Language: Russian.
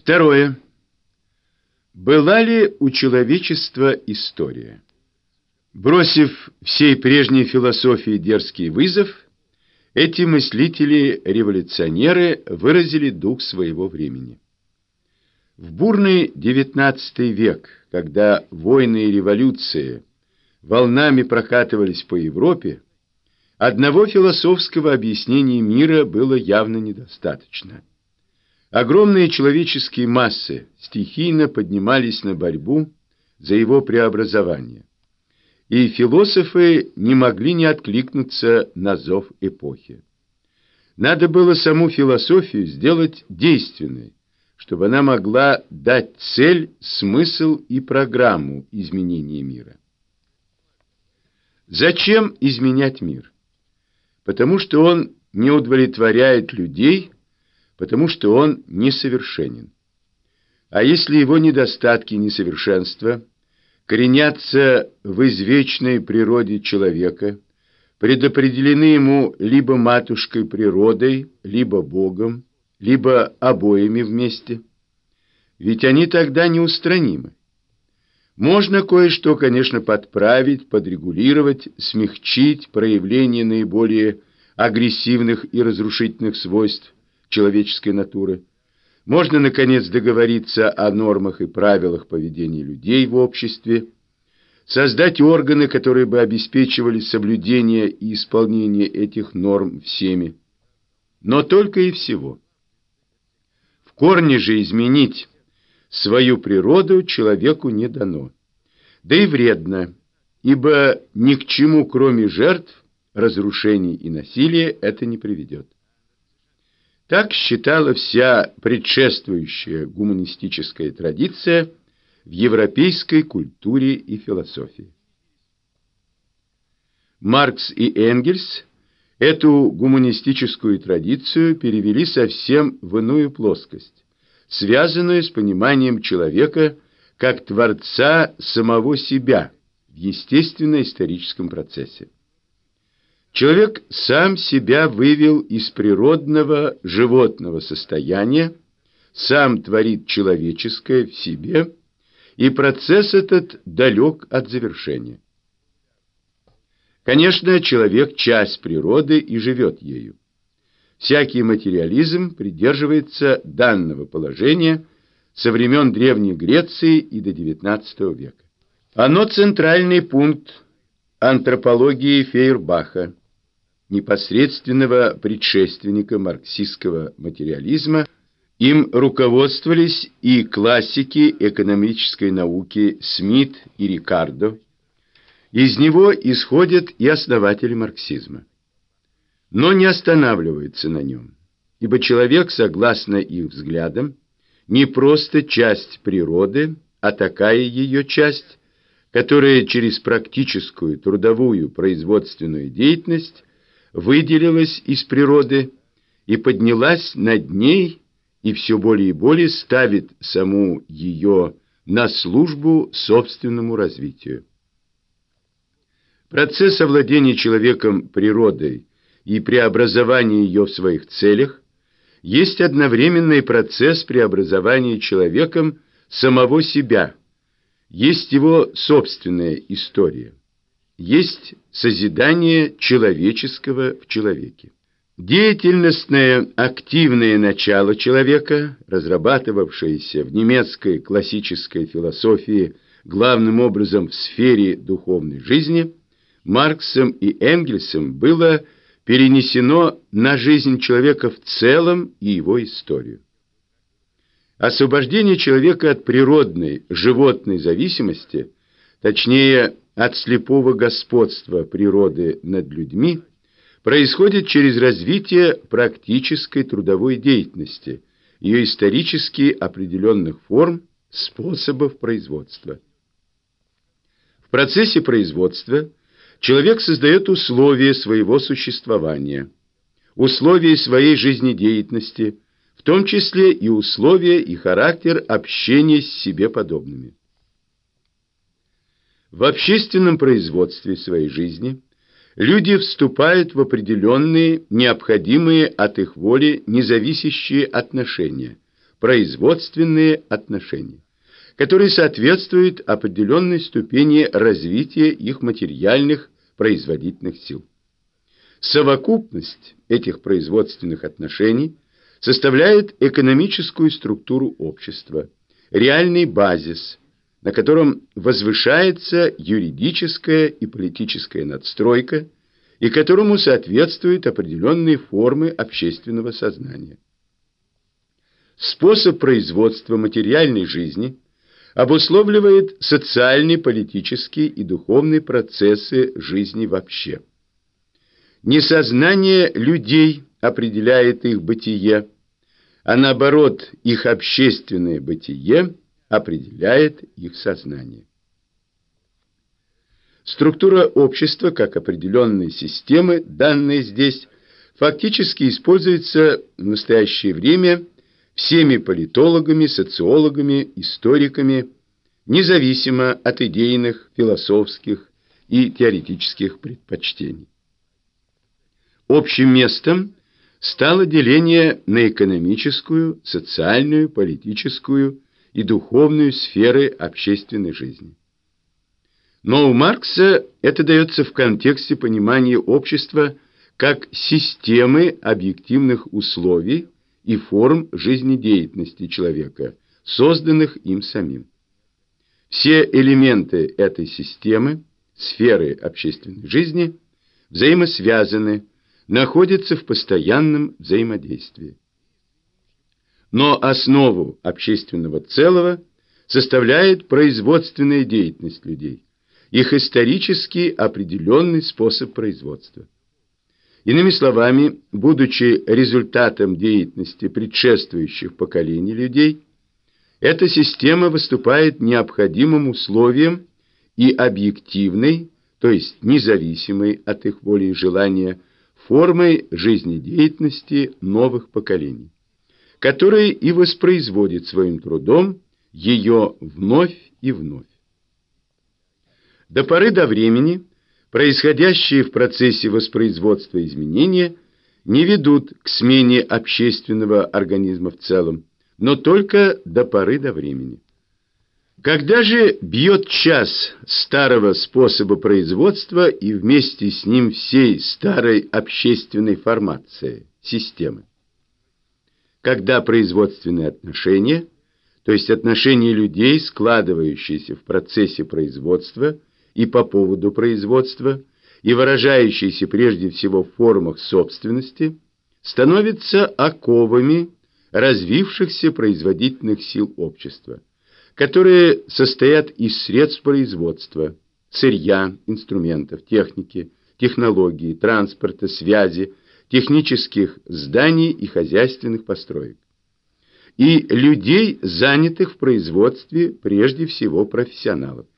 Второе. Была ли у человечества история? Бросив всей прежней философии дерзкий вызов, эти мыслители-революционеры выразили дух своего времени. В бурный XIX век, когда войны и революции волнами прокатывались по Европе, одного философского объяснения мира было явно недостаточно. Огромные человеческие массы стихийно поднимались на борьбу за его преобразование, и философы не могли не откликнуться на зов эпохи. Надо было саму философию сделать действенной, чтобы она могла дать цель, смысл и программу изменения мира. Зачем изменять мир? Потому что он не удовлетворяет людей, потому что он несовершенен. А если его недостатки и несовершенства коренятся в извечной природе человека, предопределены ему либо матушкой природой, либо Богом, либо обоими вместе, ведь они тогда неустранимы. Можно кое-что, конечно, подправить, подрегулировать, смягчить проявление наиболее агрессивных и разрушительных свойств человеческой натуры. Можно, наконец, договориться о нормах и правилах поведения людей в обществе, создать органы, которые бы обеспечивали соблюдение и исполнение этих норм всеми. Но только и всего. В корне же изменить свою природу человеку не дано. Да и вредно, ибо ни к чему, кроме жертв, разрушений и насилия, это не приведет. Так считала вся предшествующая гуманистическая традиция в европейской культуре и философии. Маркс и Энгельс эту гуманистическую традицию перевели совсем в иную плоскость, связанную с пониманием человека как творца самого себя в естественно-историческом процессе. Человек сам себя вывел из природного животного состояния, сам творит человеческое в себе, и процесс этот далек от завершения. Конечно, человек – часть природы и живет ею. Всякий материализм придерживается данного положения со времен Древней Греции и до XIX века. Оно центральный пункт антропологии Фейербаха, непосредственного предшественника марксистского материализма. Им руководствовались и классики экономической науки Смит и Рикардо. Из него исходят и основатели марксизма. Но не останавливаются на нем, ибо человек, согласно их взглядам, не просто часть природы, а такая ее часть, которая через практическую трудовую производственную деятельность выделилась из природы и поднялась над ней и все более и более ставит саму ее на службу собственному развитию. Процесс овладения человеком природой и преобразования ее в своих целях есть одновременный процесс преобразования человеком самого себя, есть его собственная история, есть созидание человеческого в человеке. Деятельностное, активное начало человека, разрабатывавшееся в немецкой классической философии главным образом в сфере духовной жизни, Марксом и Энгельсом было перенесено на жизнь человека в целом и его историю. Освобождение человека от природной животной зависимости, точнее, от слепого господства природы над людьми, происходит через развитие практической трудовой деятельности, ее исторически определенных форм, способов производства. В процессе производства человек создает условия своего существования, условия своей жизнедеятельности, в том числе и условия и характер общения с себе подобными. В общественном производстве своей жизни люди вступают в определенные, необходимые от их воли, независящие отношения, производственные отношения, которые соответствуют определенной ступени развития их материальных производительных сил. Совокупность этих производственных отношений составляет экономическую структуру общества, реальный базис, на котором возвышается юридическая и политическая надстройка и которому соответствуют определенные формы общественного сознания. Способ производства материальной жизни обусловливает социальные, политические и духовные процессы жизни вообще. Не сознание людей определяет их бытие, а наоборот, их общественное бытие определяет их сознание. Структура общества как определенной системы, данная здесь, фактически используется в настоящее время всеми политологами, социологами, историками, независимо от идейных, философских и теоретических предпочтений. Общим местом стало деление на экономическую, социальную, политическую и духовную сферы общественной жизни. Но у Маркса это дается в контексте понимания общества как системы объективных условий и форм жизнедеятельности человека, созданных им самим. Все элементы этой системы, сферы общественной жизни, взаимосвязаны, находятся в постоянном взаимодействии. Но основу общественного целого составляет производственная деятельность людей, их исторически определенный способ производства. Иными словами, будучи результатом деятельности предшествующих поколений людей, эта система выступает необходимым условием и объективной, то есть независимой от их воли и желания, формой жизнедеятельности новых поколений, которые и воспроизводят своим трудом ее вновь и вновь. До поры до времени происходящие в процессе воспроизводства изменения не ведут к смене общественного организма в целом, но только до поры до времени. Когда же бьет час старого способа производства и вместе с ним всей старой общественной формации, системы? Когда производственные отношения, то есть отношения людей, складывающиеся в процессе производства и по поводу производства, и выражающиеся прежде всего в формах собственности, становятся оковами развившихся производительных сил общества, которые состоят из средств производства, сырья, инструментов, техники, технологий, транспорта, связи, технических зданий и хозяйственных построек, и людей, занятых в производстве, прежде всего профессионалов.